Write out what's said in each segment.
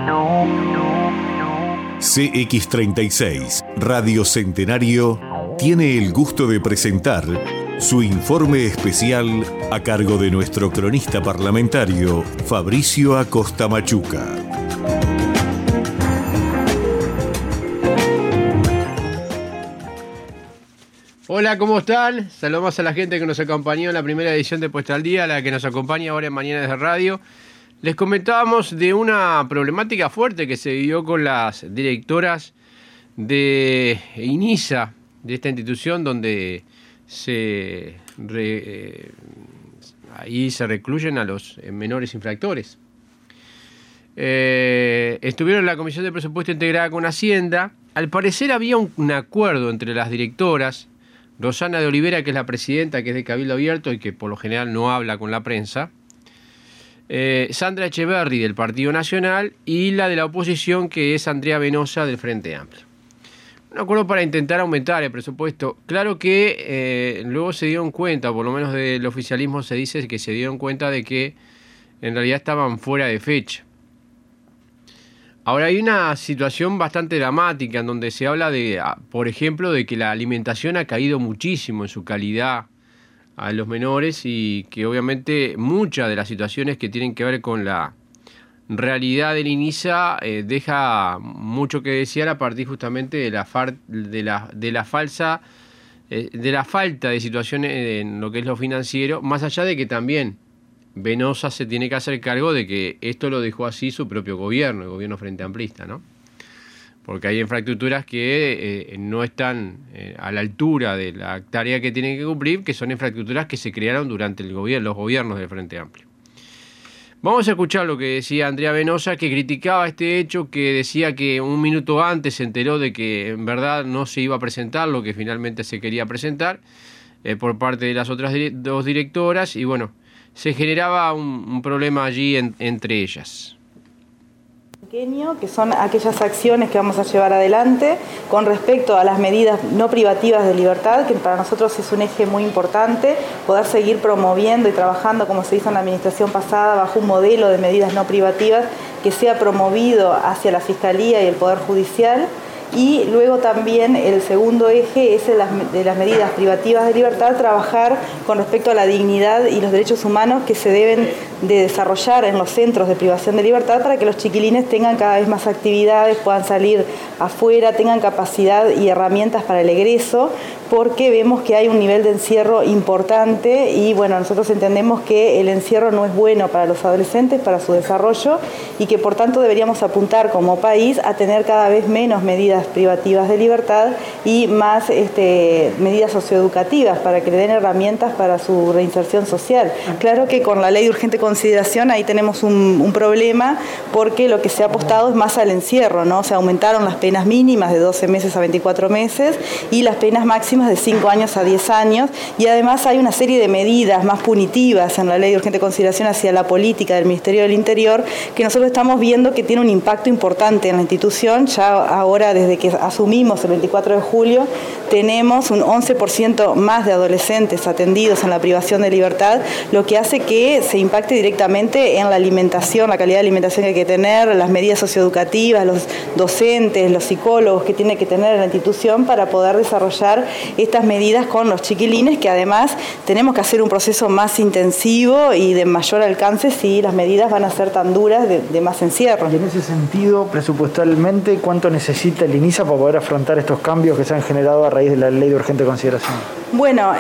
CX36 Radio Centenario tiene el gusto de presentar su informe especial a cargo de nuestro cronista parlamentario Fabricio Acosta Machuca. Hola, ¿cómo están? Saludamos a la gente que nos acompañó en la primera edición de Puesta al Día, la que nos acompaña ahora en Mañanas de Radio. Les comentábamos de una problemática fuerte que se vivió con las directoras de INISA, de esta institución donde ahí se recluyen a los menores infractores. Estuvieron en la Comisión de Presupuesto integrada con Hacienda. Al parecer había un acuerdo entre las directoras, Rosana de Olivera, que es la presidenta, que es de Cabildo Abierto y que por lo general no habla con la prensa, Sandra Echeverri del Partido Nacional y la de la oposición, que es Andrea Venosa del Frente Amplio. Un acuerdo para intentar aumentar el presupuesto. Claro que luego se dieron cuenta, por lo menos del oficialismo se dice que se dieron cuenta de que en realidad estaban fuera de fecha. Ahora hay una situación bastante dramática en donde se habla de, por ejemplo, de que la alimentación ha caído muchísimo en su calidad a los menores y que obviamente muchas de las situaciones que tienen que ver con la realidad del INISA deja mucho que desear a partir justamente de la falta de situaciones en lo que es lo financiero, más allá de que también Venosa se tiene que hacer cargo de que esto lo dejó así su propio gobierno, el gobierno Frente Amplista, ¿no? Porque hay infraestructuras que no están a la altura de la tarea que tienen que cumplir, que son infraestructuras que se crearon durante los gobiernos del Frente Amplio. Vamos a escuchar lo que decía Andrea Venosa, que criticaba este hecho, que decía que un minuto antes se enteró de que en verdad no se iba a presentar lo que finalmente se quería presentar por parte de las otras dos directoras, y bueno, se generaba un problema allí entre ellas. Que son aquellas acciones que vamos a llevar adelante con respecto a las medidas no privativas de libertad, que para nosotros es un eje muy importante, poder seguir promoviendo y trabajando como se hizo en la administración pasada bajo un modelo de medidas no privativas que sea promovido hacia la Fiscalía y el Poder Judicial. Y luego también el segundo eje es de las medidas privativas de libertad, trabajar con respecto a la dignidad y los derechos humanos que se deben de desarrollar en los centros de privación de libertad para que los chiquilines tengan cada vez más actividades, puedan salir afuera, tengan capacidad y herramientas para el egreso, porque vemos que hay un nivel de encierro importante y bueno, nosotros entendemos que el encierro no es bueno para los adolescentes, para su desarrollo, y que por tanto deberíamos apuntar como país a tener cada vez menos medidas privativas de libertad y más medidas socioeducativas para que le den herramientas para su reinserción social. Claro que con la ley de urgente consideración ahí tenemos un problema, porque lo que se ha apostado es más al encierro, ¿no? Se aumentaron las penas mínimas de 12 meses a 24 meses y las penas máximas de 5 años a 10 años, y además hay una serie de medidas más punitivas en la ley de urgente consideración hacia la política del Ministerio del Interior, que nosotros estamos viendo que tiene un impacto importante en la institución. Ya ahora, desde que asumimos el 24 de julio, tenemos un 11% más de adolescentes atendidos en la privación de libertad, lo que hace que se impacte directamente en la alimentación, la calidad de alimentación que hay que tener, las medidas socioeducativas, los docentes, los psicólogos que tiene que tener en la institución para poder desarrollar estas medidas con los chiquilines, que además tenemos que hacer un proceso más intensivo y de mayor alcance si las medidas van a ser tan duras de más encierro. Y en ese sentido, presupuestalmente, ¿cuánto necesita el INISA para poder afrontar estos cambios que se han generado a raíz de la ley de urgente consideración? Bueno,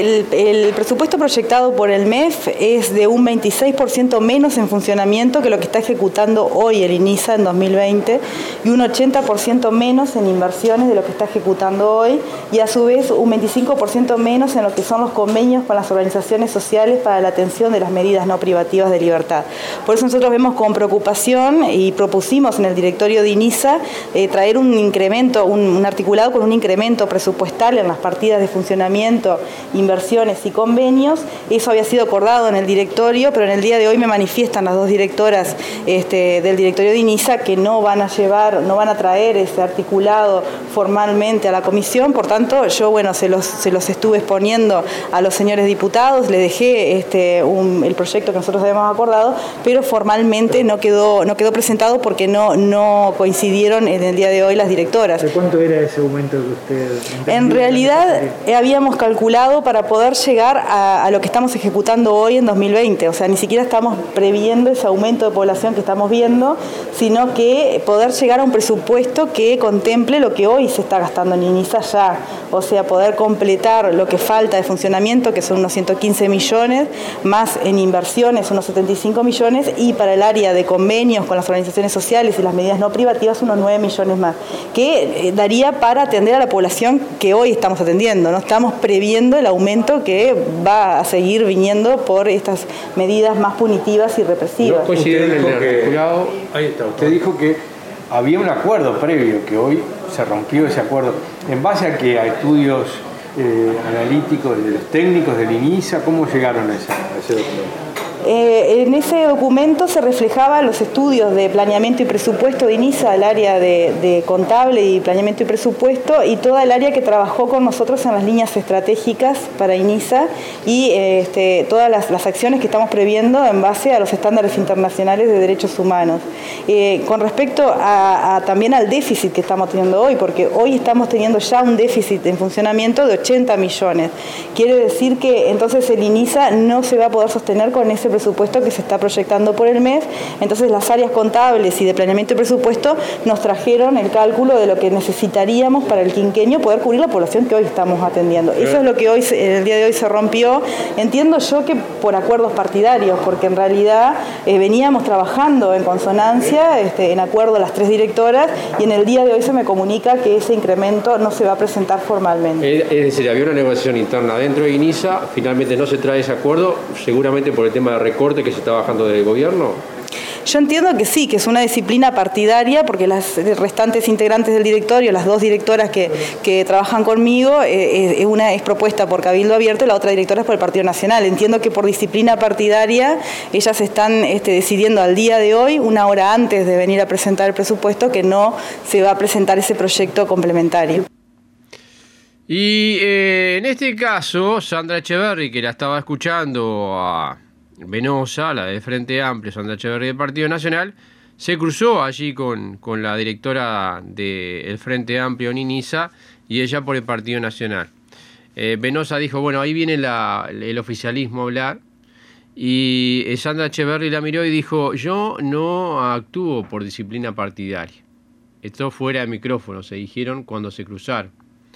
el presupuesto proyectado por el MEF es de un 26% menos en funcionamiento que lo que está ejecutando hoy el INISA en 2020 y un 80% menos en inversiones de lo que está ejecutando hoy, y a su vez un 25% menos en lo que son los convenios con las organizaciones sociales para la atención de las medidas no privativas de libertad. Por eso nosotros vemos con preocupación y propusimos en el directorio de INISA traer un incremento, un articulado con un incremento presupuestal en las partidas de funcionamiento funcionamiento, inversiones y convenios. Eso había sido acordado en el directorio, pero en el día de hoy me manifiestan las dos directoras del directorio de INISA que no van a traer ese articulado formalmente a la comisión. Por tanto, yo se los estuve exponiendo a los señores diputados, le dejé el proyecto que nosotros habíamos acordado, pero formalmente no quedó presentado porque no coincidieron en el día de hoy las directoras. ¿De cuánto era ese aumento que usted entendía? En realidad habíamos calculado para poder llegar a lo que estamos ejecutando hoy en 2020, o sea, ni siquiera estamos previendo ese aumento de población que estamos viendo, sino que poder llegar a un presupuesto que contemple lo que hoy se está gastando en INISA ya, o sea, poder completar lo que falta de funcionamiento, que son unos 115 millones, más en inversiones unos 75 millones, y para el área de convenios con las organizaciones sociales y las medidas no privativas unos 9 millones más, que daría para atender a la población que hoy estamos atendiendo. No estamos previendo el aumento que va a seguir viniendo por estas medidas más punitivas y represivas. Usted dijo que había un acuerdo previo, que hoy se rompió ese acuerdo. ¿En base a qué? ¿A estudios analíticos de los técnicos del INISA? ¿Cómo llegaron a ese documento? En ese documento se reflejaban los estudios de planeamiento y presupuesto de INISA, el área de contable y planeamiento y presupuesto, y toda el área que trabajó con nosotros en las líneas estratégicas para INISA y todas las acciones que estamos previendo en base a los estándares internacionales de derechos humanos. Con respecto también al déficit que estamos teniendo hoy, porque hoy estamos teniendo ya un déficit en funcionamiento de 80 millones. Quiere decir que entonces el INISA no se va a poder sostener con ese presupuesto que se está proyectando por el mes. Entonces las áreas contables y de planeamiento y presupuesto nos trajeron el cálculo de lo que necesitaríamos para el quinquenio poder cubrir la población que hoy estamos atendiendo. Eso es lo que hoy, el día de hoy se rompió. Entiendo yo que por acuerdos partidarios, porque en realidad veníamos trabajando en consonancia, en acuerdo las tres directoras, y en el día de hoy se me comunica que ese incremento no se va a presentar formalmente. Es decir, había una negociación interna dentro de INISA, finalmente no se trae ese acuerdo, seguramente por el tema de recorte que se está bajando del gobierno. Yo entiendo que sí, que es una disciplina partidaria, porque las restantes integrantes del directorio, las dos directoras que trabajan conmigo, una es propuesta por Cabildo Abierto y la otra directora es por el Partido Nacional. Entiendo que por disciplina partidaria ellas están decidiendo al día de hoy, una hora antes de venir a presentar el presupuesto, que no se va a presentar ese proyecto complementario. Y en este caso, Sandra Echeverri, que la estaba escuchando a Venosa, la de Frente Amplio, Sandra Echeverri del Partido Nacional, se cruzó allí con la directora del Frente Amplio en INISA y ella por el Partido Nacional. Venosa dijo, bueno, ahí viene el oficialismo a hablar, y Sandra Echeverri la miró y dijo, yo no actúo por disciplina partidaria. Esto fuera de micrófono, se dijeron cuando se cruzaron.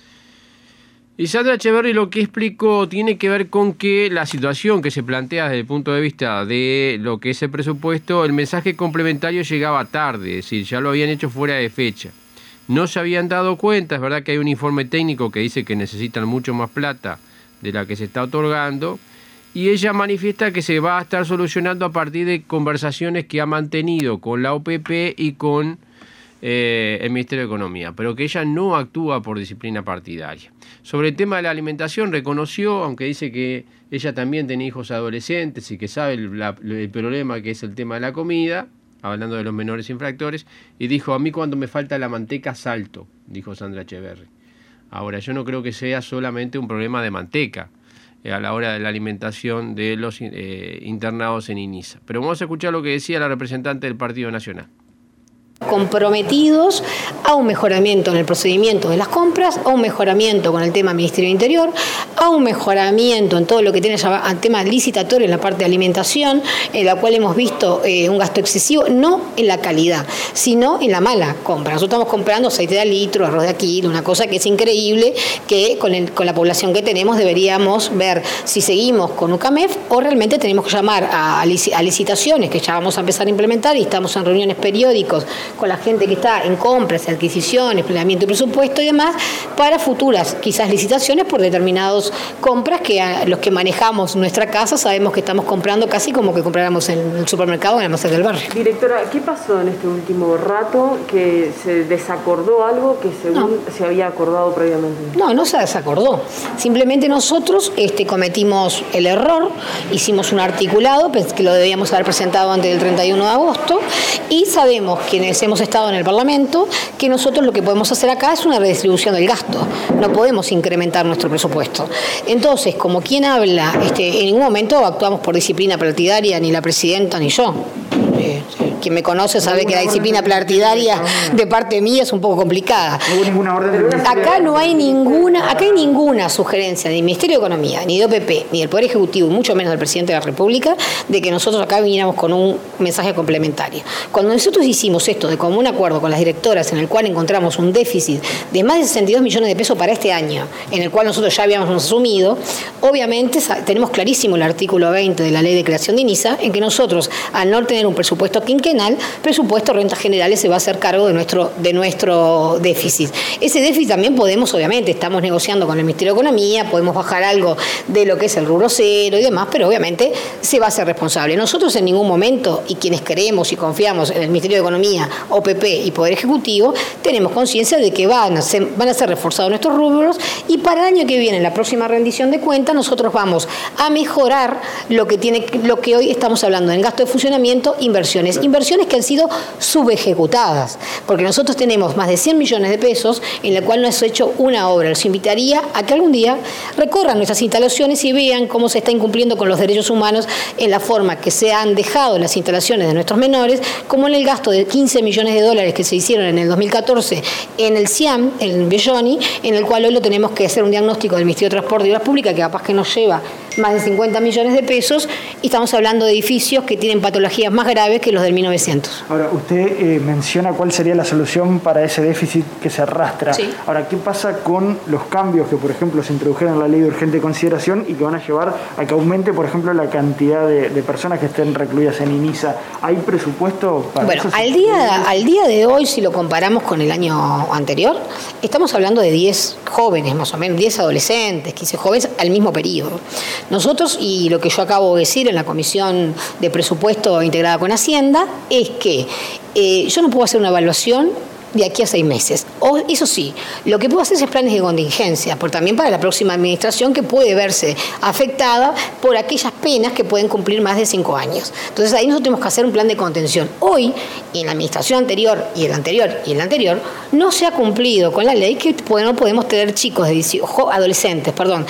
Y Sandra Echeverri lo que explicó tiene que ver con que la situación que se plantea desde el punto de vista de lo que es el presupuesto, el mensaje complementario llegaba tarde, es decir, ya lo habían hecho fuera de fecha. No se habían dado cuenta, es verdad que hay un informe técnico que dice que necesitan mucho más plata de la que se está otorgando, y ella manifiesta que se va a estar solucionando a partir de conversaciones que ha mantenido con la OPP y con el Ministerio de Economía, pero que ella no actúa por disciplina partidaria. Sobre el tema de la alimentación reconoció, aunque dice que ella también tiene hijos adolescentes y que sabe el problema que es el tema de la comida, hablando de los menores infractores, y dijo, a mí cuando me falta la manteca salto, dijo Sandra Echeverri. Ahora, yo no creo que sea solamente un problema de manteca a la hora de la alimentación de los internados en INISA. Pero vamos a escuchar lo que decía la representante del Partido Nacional. Comprometidos a un mejoramiento en el procedimiento de las compras, a un mejoramiento con el tema Ministerio del Interior, a un mejoramiento en todo lo que tiene al tema licitatorio en la parte de alimentación, en la cual hemos visto un gasto excesivo, no en la calidad, sino en la mala compra. Nosotros estamos comprando aceite de litro, arroz de kilo, una cosa que es increíble, que con la población que tenemos deberíamos ver si seguimos con UCAMEF o realmente tenemos que llamar a licitaciones, que ya vamos a empezar a implementar y estamos en reuniones periódicos con la gente que está en compras, adquisiciones, planeamiento y presupuesto y demás, para futuras quizás licitaciones por determinados hacemos compras que los que manejamos nuestra casa sabemos que estamos comprando casi como que compráramos en el supermercado o en el almacén del barrio. Directora, ¿qué pasó en este último rato que se desacordó algo que según se había acordado previamente? No se desacordó. Simplemente nosotros cometimos el error, hicimos un articulado que lo debíamos haber presentado antes del 31 de agosto y sabemos, quienes hemos estado en el Parlamento, que nosotros lo que podemos hacer acá es una redistribución del gasto. No podemos incrementar nuestro presupuesto. Entonces, como quien habla, en ningún momento actuamos por disciplina partidaria, ni la presidenta ni yo. Quien me conoce sabe que la disciplina partidaria de parte mía es un poco complicada. No hubo ninguna orden de acá no hay ninguna sugerencia ni del Ministerio de Economía, ni de OPP, ni del Poder Ejecutivo, mucho menos del Presidente de la República, de que nosotros acá viniéramos con un mensaje complementario. Cuando nosotros hicimos esto de común acuerdo con las directoras, en el cual encontramos un déficit de más de 62 millones de pesos para este año, en el cual nosotros ya habíamos asumido, obviamente tenemos clarísimo el artículo 20 de la Ley de Creación de INISA, en que nosotros, al no tener un presupuesto quinquenal, presupuesto de rentas generales se va a hacer cargo de nuestro déficit. Ese déficit también podemos, obviamente, estamos negociando con el Ministerio de Economía, podemos bajar algo de lo que es el rubro cero y demás, pero obviamente se va a ser responsable. Nosotros en ningún momento, y quienes creemos y confiamos en el Ministerio de Economía, OPP y Poder Ejecutivo, tenemos conciencia de que van a ser reforzados nuestros rubros y para el año que viene, en la próxima rendición de cuentas, nosotros vamos a mejorar lo que hoy estamos hablando en gasto de funcionamiento, inversiones que han sido subejecutadas, porque nosotros tenemos más de 100 millones de pesos en la cual no has hecho una obra. Les invitaría a que algún día recorran nuestras instalaciones y vean cómo se está incumpliendo con los derechos humanos en la forma que se han dejado las instalaciones de nuestros menores, como en el gasto de 15 millones de dólares que se hicieron en el 2014 en el CIAM, en Belloni, en el cual hoy lo tenemos que hacer un diagnóstico del Ministerio de Transporte y Obras Públicas que capaz que nos lleva más de 50 millones de pesos y estamos hablando de edificios que tienen patologías más graves que los del 1900. Ahora, usted menciona cuál sería la solución para ese déficit que se arrastra. Sí. Ahora, ¿qué pasa con los cambios que, por ejemplo, se introdujeron en la ley de urgente consideración y que van a llevar a que aumente, por ejemplo, la cantidad de personas que estén recluidas en INISA? ¿Hay presupuesto para eso? Al día de hoy, si lo comparamos con el año anterior, estamos hablando de 10 jóvenes, más o menos, 10 adolescentes, 15 jóvenes al mismo periodo. Nosotros, y lo que yo acabo de decir en la Comisión de Presupuesto integrada con Hacienda, es que yo no puedo hacer una evaluación de aquí a 6 meses. O, eso sí, lo que puedo hacer es planes de contingencia, pero también para la próxima administración que puede verse afectada por aquellas penas que pueden cumplir más de 5 años. Entonces ahí nosotros tenemos que hacer un plan de contención. Hoy, en la administración anterior y el anterior y el anterior, no se ha cumplido con la ley que no podemos tener chicos adolescentes,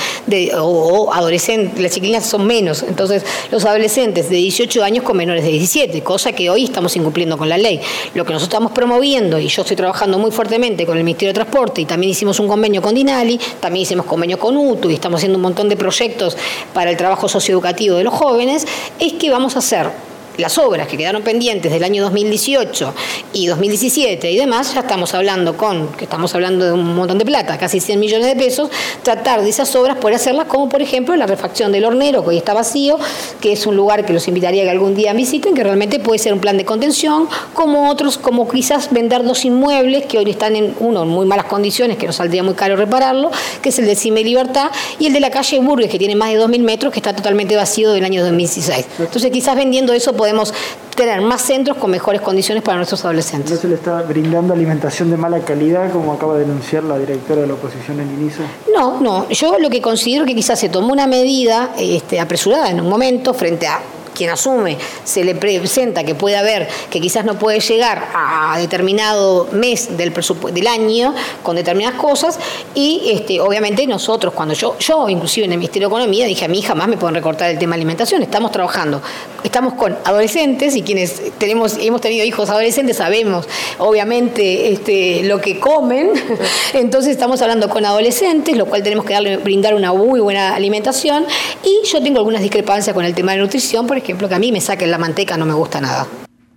las chiquilinas son menos, entonces los adolescentes de 18 años con menores de 17, cosa que hoy estamos incumpliendo con la ley. Lo que nosotros estamos promoviendo, y yo estoy trabajando muy fuertemente con el Ministerio de Transporte y también hicimos un convenio con Dinali, también hicimos convenio con UTU y estamos haciendo un montón de proyectos para el trabajo socioeducativo de los jóvenes, es que vamos a hacer las obras que quedaron pendientes del año 2018 y 2017 y demás, ya estamos hablando de un montón de plata, casi 100 millones de pesos, tratar de esas obras poder hacerlas, como por ejemplo la refacción del hornero, que hoy está vacío, que es un lugar que los invitaría a que algún día visiten, que realmente puede ser un plan de contención, como otros, como quizás vender 2 inmuebles que hoy están en muy malas condiciones, que nos saldría muy caro repararlo, que es el de Cime Libertad, y el de la calle Burgues, que tiene más de 2.000 metros, que está totalmente vacío del año 2016. Entonces quizás vendiendo eso podemos tener más centros con mejores condiciones para nuestros adolescentes. ¿No se le está brindando alimentación de mala calidad, como acaba de denunciar la directora de la oposición en INISA? No. Yo lo que considero que quizás se tomó una medida apresurada en un momento frente a quien asume, se le presenta que puede haber, que quizás no puede llegar a determinado mes del año con determinadas cosas y obviamente nosotros, cuando yo inclusive en el Ministerio de Economía dije a mí jamás me pueden recortar el tema de alimentación, estamos con adolescentes y quienes hemos tenido hijos adolescentes sabemos obviamente lo que comen, entonces estamos hablando con adolescentes, lo cual tenemos que brindar una muy buena alimentación y yo tengo algunas discrepancias con el tema de nutrición, por ejemplo, que a mí me saquen la manteca no me gusta nada.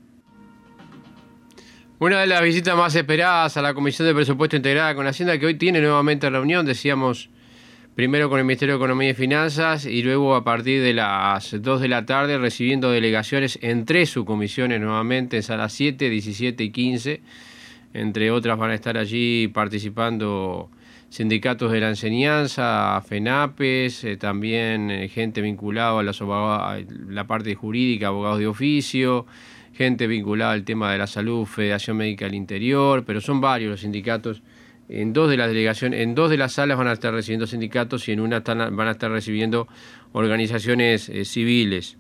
Una de las visitas más esperadas a la Comisión de Presupuesto Integrada con Hacienda, que hoy tiene nuevamente reunión, decíamos, primero con el Ministerio de Economía y Finanzas y luego a partir de las 2 de la tarde recibiendo delegaciones en 3 subcomisiones nuevamente, en salas 7, 17 y 15. Entre otras van a estar allí participando sindicatos de la enseñanza, FENAPES, también gente vinculada a la parte jurídica, abogados de oficio, gente vinculada al tema de la salud, Federación Médica del Interior, pero son varios los sindicatos. En 2 de las delegaciones, en 2 de las salas van a estar recibiendo sindicatos y en una van a estar recibiendo organizaciones civiles.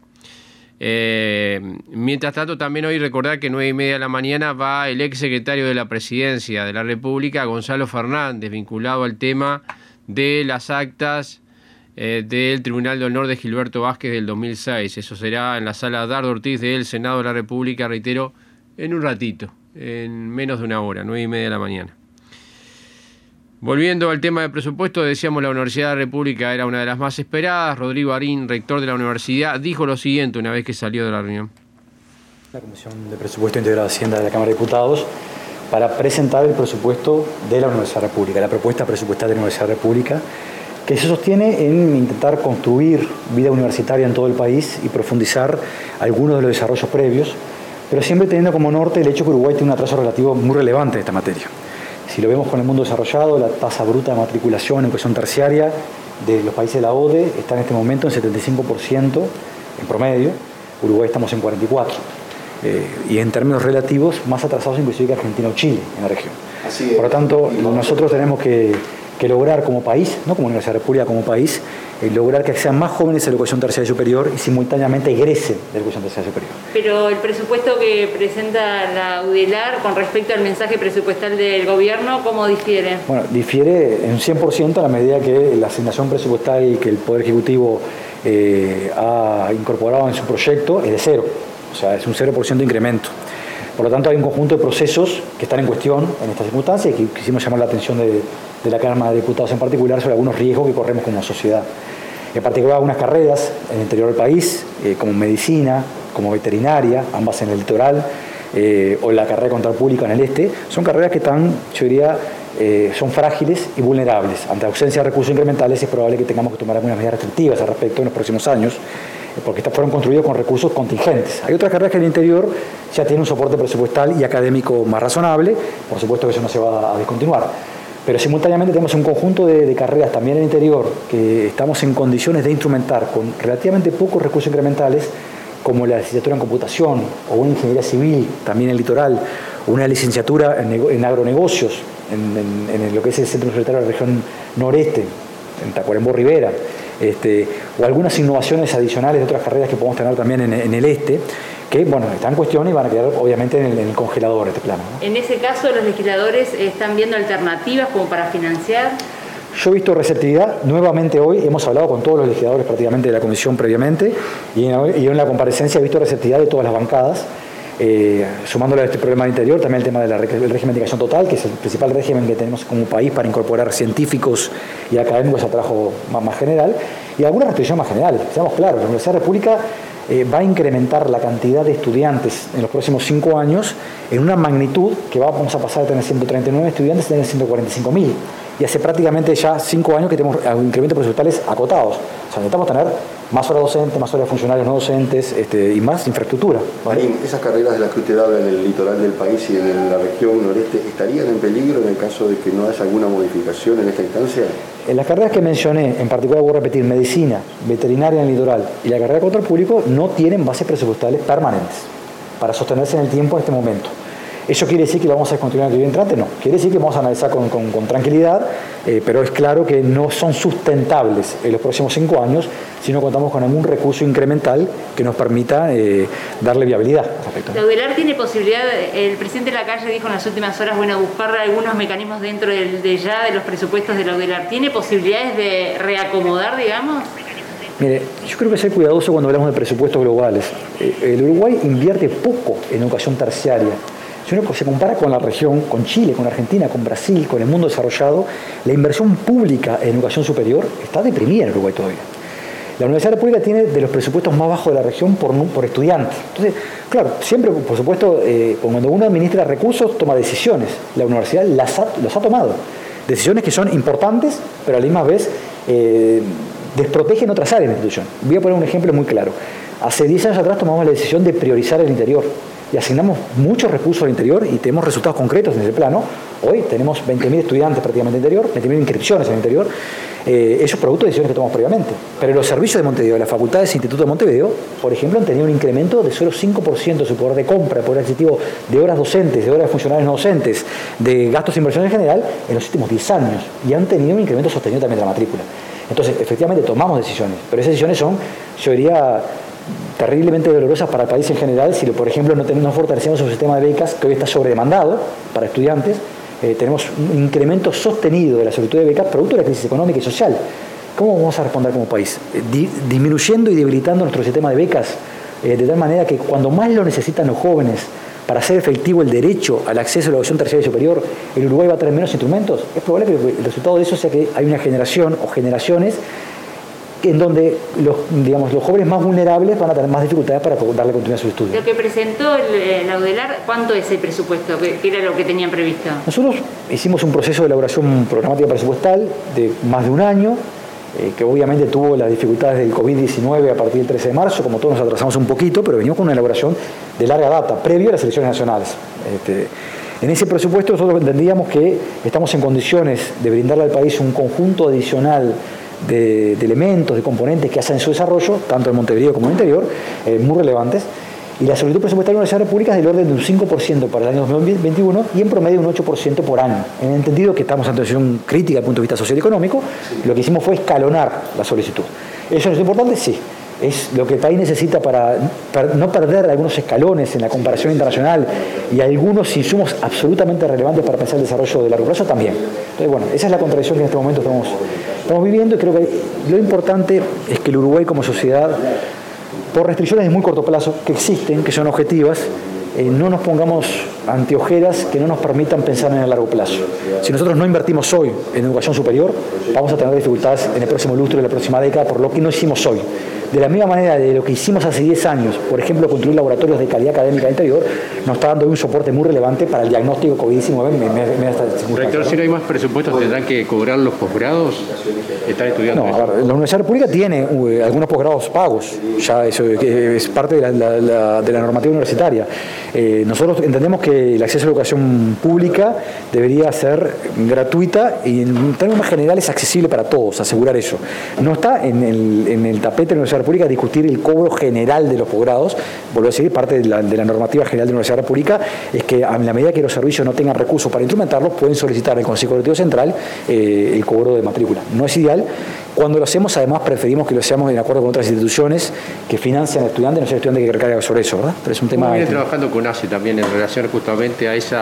Mientras tanto, también hoy recordar que 9:30 de la mañana va el ex secretario de la Presidencia de la República, Gonzalo Fernández, vinculado al tema de las actas del Tribunal de Honor de Gilberto Vázquez del 2006. Eso será en la sala Dardo Ortiz del Senado de la República, reitero, en un ratito, en menos de una hora, 9:30 de la mañana. Volviendo al tema del presupuesto, decíamos la Universidad de la República era una de las más esperadas. Rodrigo Arín, rector de la universidad, dijo lo siguiente una vez que salió de la reunión. La Comisión de Presupuesto Integral de Hacienda de la Cámara de Diputados para presentar el presupuesto de la Universidad de la República, la propuesta presupuestal de la Universidad de la República, que se sostiene en intentar construir vida universitaria en todo el país y profundizar algunos de los desarrollos previos, pero siempre teniendo como norte el hecho que Uruguay tiene un atraso relativo muy relevante en esta materia. Si lo vemos con el mundo desarrollado, la tasa bruta de matriculación en educación terciaria de los países de la ODE está en este momento en 75% en promedio. Uruguay estamos en 44%. Y en términos relativos, más atrasados inclusive que Argentina o Chile en la región. Por lo tanto, nosotros tenemos que lograr como país, no como Universidad de la República, como país, lograr que sean más jóvenes en la educación terciaria superior y simultáneamente egresen de la educación terciaria superior. Pero el presupuesto que presenta la UDELAR con respecto al mensaje presupuestal del gobierno, ¿cómo difiere? Bueno, difiere en 100% a la medida que la asignación presupuestal que el Poder Ejecutivo ha incorporado en su proyecto es de 0, o sea, es un 0% de incremento. Por lo tanto, hay un conjunto de procesos que están en cuestión en estas circunstancias y que quisimos llamar la atención de la Cámara de Diputados en particular sobre algunos riesgos que corremos como sociedad. En particular, algunas carreras en el interior del país, como medicina, como veterinaria, ambas en el litoral, o la carrera de control público en el este, son carreras que están, yo diría, son frágiles y vulnerables. Ante la ausencia de recursos incrementales es probable que tengamos que tomar algunas medidas restrictivas al respecto en los próximos años, porque estas fueron construidas con recursos contingentes. Hay otras carreras que en el interior ya tienen un soporte presupuestal y académico más razonable, por supuesto que eso no se va a descontinuar. Pero simultáneamente tenemos un conjunto de carreras también en el interior que estamos en condiciones de instrumentar con relativamente pocos recursos incrementales, como la licenciatura en computación o una ingeniería civil también en el litoral, o una licenciatura en agronegocios en lo que es el Centro Universitario de la Región Noreste, en Tacuarembó Rivera, o algunas innovaciones adicionales de otras carreras que podemos tener también en el este, que bueno, están en cuestión y van a quedar obviamente en el congelador este plano, ¿no? En ese caso, los legisladores están viendo alternativas como para financiar. Yo he visto receptividad, nuevamente hoy hemos hablado con todos los legisladores prácticamente de la comisión previamente y en la comparecencia he visto receptividad de todas las bancadas, sumándole a este problema del interior también el tema del régimen de indicación total, que es el principal régimen que tenemos como país para incorporar científicos y académicos a trabajo más general, y algunas restricciones más generales. Seamos claros, la Universidad de la República va a incrementar la cantidad de estudiantes en los próximos 5 años en una magnitud que vamos a pasar de tener 139 estudiantes a tener 145.000. Y hace prácticamente ya 5 años que tenemos incrementos presupuestales acotados. O sea, necesitamos tener más horas docentes, más horas de funcionarios no docentes y más infraestructura. Marín, ¿esas carreras de las que usted habla en el litoral del país y en la región noreste estarían en peligro en el caso de que no haya alguna modificación en esta instancia? En las carreras que mencioné, en particular voy a repetir, medicina, veterinaria en el litoral y la carrera de control público, no tienen bases presupuestales permanentes para sostenerse en el tiempo en este momento. ¿Eso quiere decir que lo vamos a descontinuar el año entrante? No. Quiere decir que vamos a analizar con tranquilidad, pero es claro que no son sustentables en los próximos 5 años si no contamos con algún recurso incremental que nos permita darle viabilidad al respecto. ¿La UDELAR tiene posibilidad, el presidente Lacalle dijo en las últimas horas, buscar algunos mecanismos dentro de los presupuestos de la UDELAR? ¿Tiene posibilidades de reacomodar, digamos? Mire, yo creo que hay que ser cuidadoso cuando hablamos de presupuestos globales. El Uruguay invierte poco en educación terciaria. Si uno se compara con la región, con Chile, con Argentina, con Brasil, con el mundo desarrollado, la inversión pública en educación superior está deprimida en Uruguay todavía. La Universidad de la República tiene de los presupuestos más bajos de la región por estudiante. Entonces, claro, siempre, por supuesto, cuando uno administra recursos, toma decisiones. La universidad los ha tomado. Decisiones que son importantes, pero a la misma vez desprotegen otras áreas de la institución. Voy a poner un ejemplo muy claro. Hace 10 años atrás tomamos la decisión de priorizar el interior. y asignamos muchos recursos al interior y tenemos resultados concretos en ese plano. Hoy tenemos 20.000 estudiantes prácticamente en el interior, 20.000 inscripciones en el interior. Eso es producto de decisiones que tomamos previamente. Pero los servicios de Montevideo, las facultades del Instituto de Montevideo, por ejemplo, han tenido un incremento de solo 5% de su poder de compra, poder adquisitivo de horas docentes, de horas de funcionarios no docentes, de gastos de inversión en general, en los últimos 10 años. Y han tenido un incremento sostenido también de la matrícula. Entonces, efectivamente, tomamos decisiones. Pero esas decisiones son, yo diría, terriblemente dolorosas para el país en general si, por ejemplo, no fortalecemos un sistema de becas que hoy está sobredemandado para estudiantes. Tenemos un incremento sostenido de la solicitud de becas producto de la crisis económica y social. ¿Cómo vamos a responder como país? Disminuyendo y debilitando nuestro sistema de becas de tal manera que cuando más lo necesitan los jóvenes para hacer efectivo el derecho al acceso a la educación terciaria y superior, el Uruguay va a tener menos instrumentos. Es probable que el resultado de eso sea que hay una generación o generaciones en donde los jóvenes más vulnerables van a tener más dificultades para darle continuidad a sus estudios. Lo que presentó la UDELAR, ¿cuánto es el presupuesto? ¿Qué era lo que tenían previsto? Nosotros hicimos un proceso de elaboración programática presupuestal de más de un año, que obviamente tuvo las dificultades del COVID-19 a partir del 13 de marzo, como todos nos atrasamos un poquito, pero venimos con una elaboración de larga data, previo a las elecciones nacionales. En ese presupuesto nosotros entendíamos que estamos en condiciones de brindarle al país un conjunto adicional de elementos, de componentes que hacen su desarrollo, tanto en Montevideo como en el interior, muy relevantes. Y la solicitud presupuestaria de la Universidad Pública es del orden de un 5% para el año 2021 y en promedio un 8% por año. En el entendido que estamos ante una situación crítica desde el punto de vista social y económico, lo que hicimos fue escalonar la solicitud. ¿Eso es importante? Sí. Es lo que el país necesita para no perder algunos escalones en la comparación internacional y algunos insumos absolutamente relevantes para pensar el desarrollo de largo plazo también. Entonces, bueno, esa es la contradicción que en este momento estamos viviendo y creo que lo importante es que el Uruguay como sociedad, por restricciones de muy corto plazo que existen, que son objetivas, no nos pongamos ante ojeras que no nos permitan pensar en el largo plazo. Si nosotros no invertimos hoy en educación superior, vamos a tener dificultades en el próximo lustro de la próxima década por lo que no hicimos hoy. De la misma manera de lo que hicimos hace 10 años, por ejemplo, construir laboratorios de calidad académica del interior, nos está dando un soporte muy relevante para el diagnóstico COVID-19 en esta circunstancia. Rector, si no hay más presupuestos, ¿tendrán que cobrar los posgrados? ¿Están estudiando? No, a ver, la Universidad Pública tiene algunos posgrados pagos, ya eso es parte de la normativa universitaria. Nosotros entendemos que el acceso a la educación pública debería ser gratuita y en términos generales accesible para todos, asegurar eso. No está en el tapete de la Universidad Pública discutir el cobro general de los posgrados. Vuelvo a decir, parte de la normativa general de la Universidad Pública es que a la medida que los servicios no tengan recursos para instrumentarlos, pueden solicitar al Consejo Directivo Central el cobro de matrícula. No es ideal. Cuando lo hacemos, además, preferimos que lo hacemos en acuerdo con otras instituciones que financian al estudiante, no sea el estudiante que recarga sobre eso, ¿verdad? Pero es un tema. Viene trabajando con ACE también en relación justamente a esa,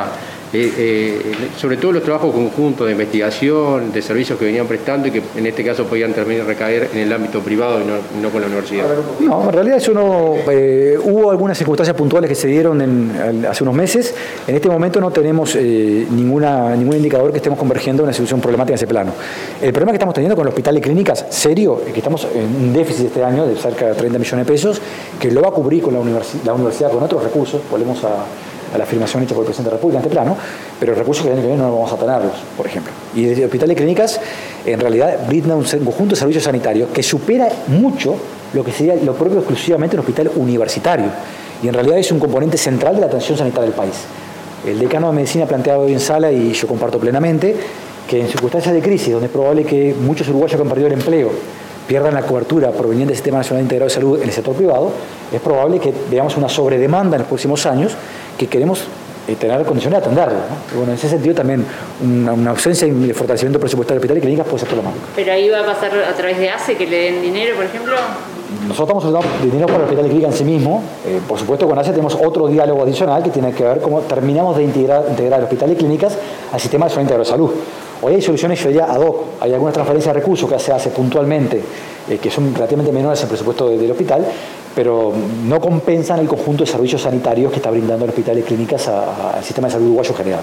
sobre todo los trabajos conjuntos de investigación, de servicios que venían prestando y que en este caso podían también recaer en el ámbito privado y no con la universidad. No, en realidad eso no. Hubo algunas circunstancias puntuales que se dieron hace unos meses. En este momento no tenemos ningún indicador que estemos convergiendo en una situación problemática en ese plano. El problema que estamos teniendo con el hospital de clínicas serio es que estamos en un déficit este año de cerca de 30 millones de pesos que lo va a cubrir con la universidad con otros recursos. Volvemos a la afirmación hecha por el presidente de la República en este plano, pero los recursos que el año que viene no vamos a tenerlos, por ejemplo. Y el hospital de clínicas en realidad brinda un conjunto de servicios sanitarios que supera mucho lo que sería lo propio exclusivamente un hospital universitario. Y en realidad es un componente central de la atención sanitaria del país. El decano de Medicina ha planteado hoy en sala, y yo comparto plenamente, que en circunstancias de crisis, donde es probable que muchos uruguayos que han perdido el empleo pierdan la cobertura proveniente del Sistema Nacional Integrado de Salud en el sector privado, es probable que veamos una sobredemanda en los próximos años que queremos tener condiciones de atenderlo, ¿no? Y bueno, en ese sentido también una ausencia y fortalecimiento presupuestario de hospital y clínicas puede ser problemático. ¿Pero ahí va a pasar a través de ACE que le den dinero, por ejemplo? Nosotros estamos hablando de dinero para el hospital de clínica en sí mismo. Por supuesto, con ACE tenemos otro diálogo adicional que tiene que ver cómo terminamos de integrar el hospital de clínicas al Sistema Nacional Integrado de Salud. Hoy hay soluciones, yo diría, ad hoc. Hay algunas transferencias de recursos que se hace puntualmente, que son relativamente menores al presupuesto del hospital, pero no compensan el conjunto de servicios sanitarios que está brindando el hospital de clínicas al sistema de salud uruguayo general.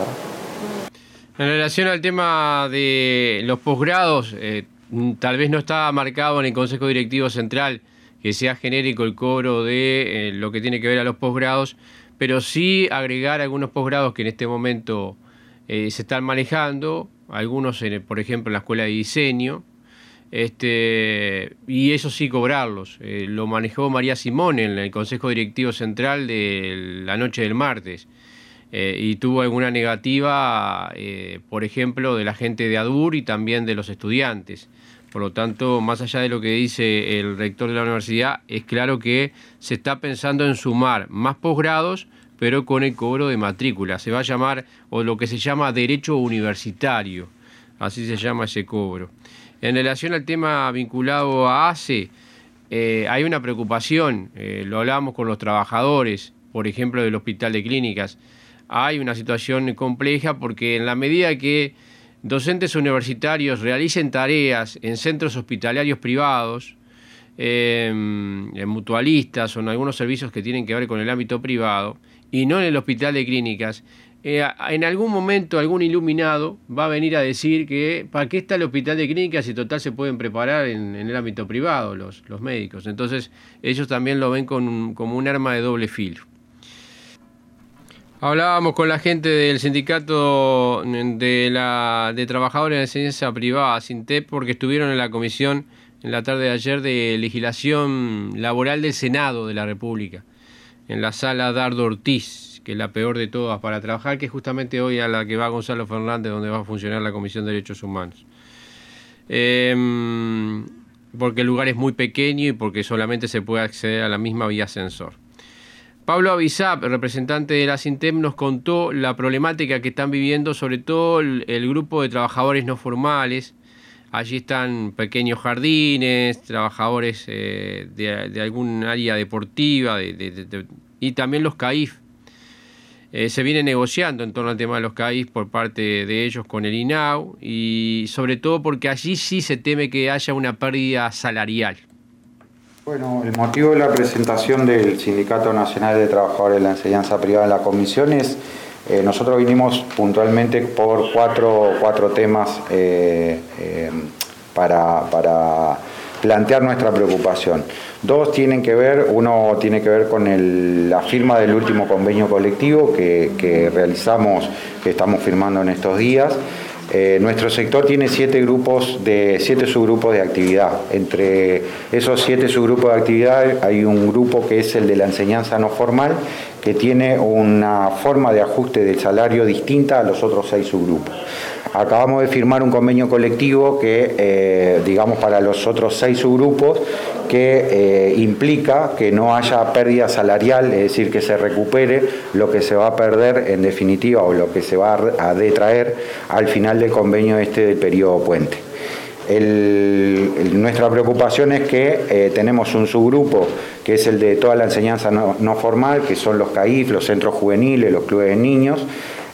En relación al tema de los posgrados, tal vez no está marcado en el Consejo Directivo Central que sea genérico el cobro de lo que tiene que ver a los posgrados, pero sí agregar algunos posgrados que en este momento se están manejando, algunos, por ejemplo, en la Escuela de Diseño, Y eso sí cobrarlos. Lo manejó María Simón en el Consejo Directivo Central de la noche del martes. Y tuvo alguna negativa, por ejemplo, de la gente de ADUR y también de los estudiantes. Por lo tanto, más allá de lo que dice el rector de la universidad, es claro que se está pensando en sumar más posgrados, pero con el cobro de matrícula. Se va a llamar, o lo que se llama derecho universitario, así se llama ese cobro. En relación al tema vinculado a ACE, hay una preocupación, lo hablábamos con los trabajadores, por ejemplo, del Hospital de Clínicas. Hay una situación compleja porque en la medida que docentes universitarios realicen tareas en centros hospitalarios privados, en mutualistas o en algunos servicios que tienen que ver con el ámbito privado y no en el Hospital de Clínicas, en algún momento algún iluminado va a venir a decir que ¿para qué está el Hospital de Clínicas si total se pueden preparar en el ámbito privado los médicos? Entonces ellos también lo ven como un arma de doble filo. Hablábamos con la gente del sindicato de trabajadores de enseñanza privada, SINTEP, porque estuvieron en la comisión en la tarde de ayer de legislación laboral del Senado de la República, en la sala Dardo Ortiz, que es la peor de todas para trabajar, que es justamente hoy a la que va Gonzalo Fernández, donde va a funcionar la Comisión de Derechos Humanos. Porque el lugar es muy pequeño y porque solamente se puede acceder a la misma vía ascensor. Pablo Avisap, representante de la SINTEP, nos contó la problemática que están viviendo, sobre todo el grupo de trabajadores no formales. Allí están pequeños jardines, trabajadores de algún área deportiva y también los CAIF. Se viene negociando en torno al tema de los CAIF por parte de ellos con el INAU y sobre todo porque allí sí se teme que haya una pérdida salarial. Bueno, el motivo de la presentación del Sindicato Nacional de Trabajadores de la Enseñanza Privada en la comisión es, nosotros vinimos puntualmente por cuatro temas para plantear nuestra preocupación. Dos tienen que ver, uno tiene que ver con la firma del último convenio colectivo que realizamos, que estamos firmando en estos días. Nuestro sector tiene 7 subgrupos de actividad. Entre esos 7 subgrupos de actividad hay un grupo que es el de la enseñanza no formal, que tiene una forma de ajuste del salario distinta a los otros 6 subgrupos. Acabamos de firmar un convenio colectivo que, para los otros 6 subgrupos, que implica que no haya pérdida salarial, es decir, que se recupere lo que se va a perder en definitiva o lo que se va a detraer al final del convenio del periodo puente. Nuestra preocupación es que tenemos un subgrupo que es el de toda la enseñanza no formal, que son los CAIF, los centros juveniles, los clubes de niños,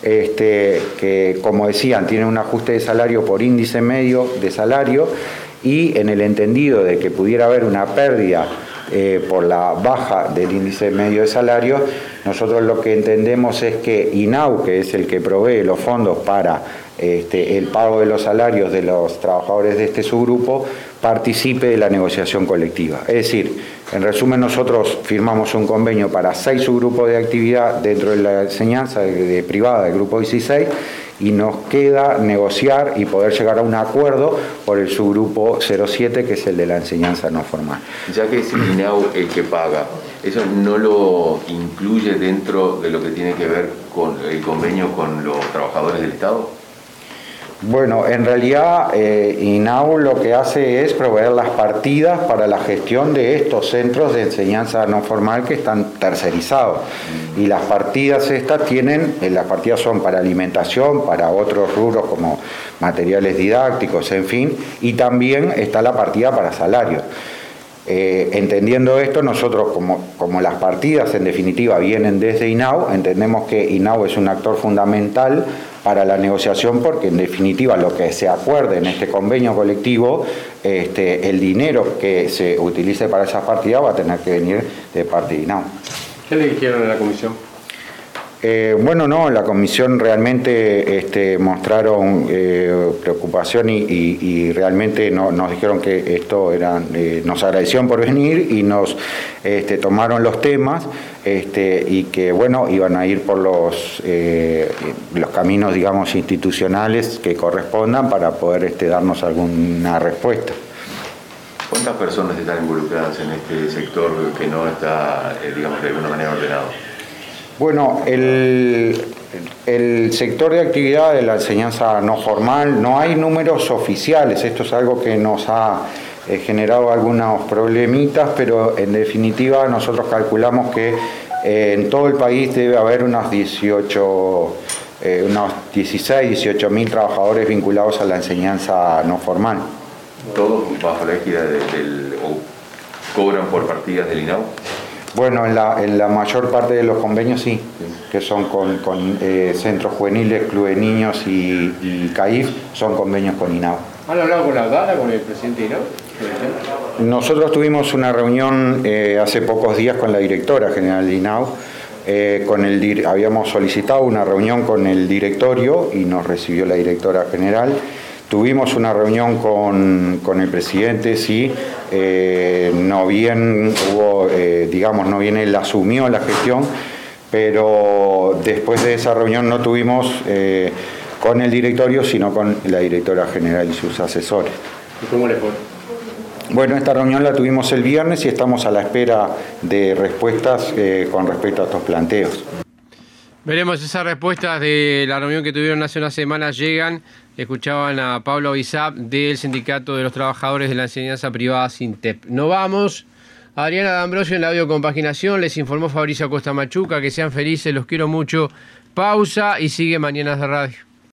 que, como decían, tienen un ajuste de salario por índice medio de salario, y en el entendido de que pudiera haber una pérdida por la baja del índice medio de salario, nosotros lo que entendemos es que INAU, que es el que provee los fondos para el pago de los salarios de los trabajadores de este subgrupo, participe de la negociación colectiva. Es decir, en resumen, nosotros firmamos un convenio para 6 subgrupos de actividad dentro de la enseñanza privada del grupo 16, y nos queda negociar y poder llegar a un acuerdo por el subgrupo 07, que es el de la enseñanza no formal. Ya que es el INAU el que paga, ¿eso no lo incluye dentro de lo que tiene que ver con el convenio con los trabajadores del Estado? Bueno, en realidad INAU lo que hace es proveer las partidas para la gestión de estos centros de enseñanza no formal que están tercerizados. Y las partidas las partidas son para alimentación, para otros rubros como materiales didácticos, en fin, y también está la partida para salarios. Entendiendo esto, nosotros como las partidas en definitiva vienen desde INAU, entendemos que INAU es un actor fundamental para la negociación, porque en definitiva lo que se acuerde en este convenio colectivo, el dinero que se utilice para esas partidas va a tener que venir de parte de INAU. ¿Qué le dijeron en la comisión? En la comisión realmente mostraron preocupación y realmente nos dijeron que esto nos agradecieron por venir y nos tomaron los temas y que iban a ir por los caminos, digamos, institucionales que correspondan para poder darnos alguna respuesta. ¿Cuántas personas están involucradas en este sector que no está, digamos, de alguna manera ordenado? Bueno, el sector de actividad de la enseñanza no formal, no hay números oficiales, esto es algo que nos ha generado algunos problemitas, pero en definitiva nosotros calculamos que en todo el país debe haber unos 18.000 trabajadores vinculados a la enseñanza no formal. ¿Todos bajo la égida o cobran por partidas del INAU? Bueno, en la mayor parte de los convenios sí, que son con centros juveniles, clubes de niños y CAIF, son convenios con INAU. ¿Han hablado con la Abdala, con el presidente INAU? Nosotros tuvimos una reunión hace pocos días con la directora general de INAU. Habíamos solicitado una reunión con el directorio y nos recibió la directora general. Tuvimos una reunión con el presidente, sí, no bien él asumió la gestión, pero después de esa reunión no tuvimos con el directorio, sino con la directora general y sus asesores. ¿Y cómo le fue? Bueno, esta reunión la tuvimos el viernes y estamos a la espera de respuestas con respecto a estos planteos. Veremos esas respuestas de la reunión que tuvieron hace una semana llegan. Escuchaban a Pablo Bizap del Sindicato de los Trabajadores de la Enseñanza Privada SINTEP. Nos vamos. Adriana D'Ambrosio en la audiocompaginación. Les informó Fabricio Acosta Machuca. Que sean felices, los quiero mucho. Pausa y sigue Mañanas de Radio.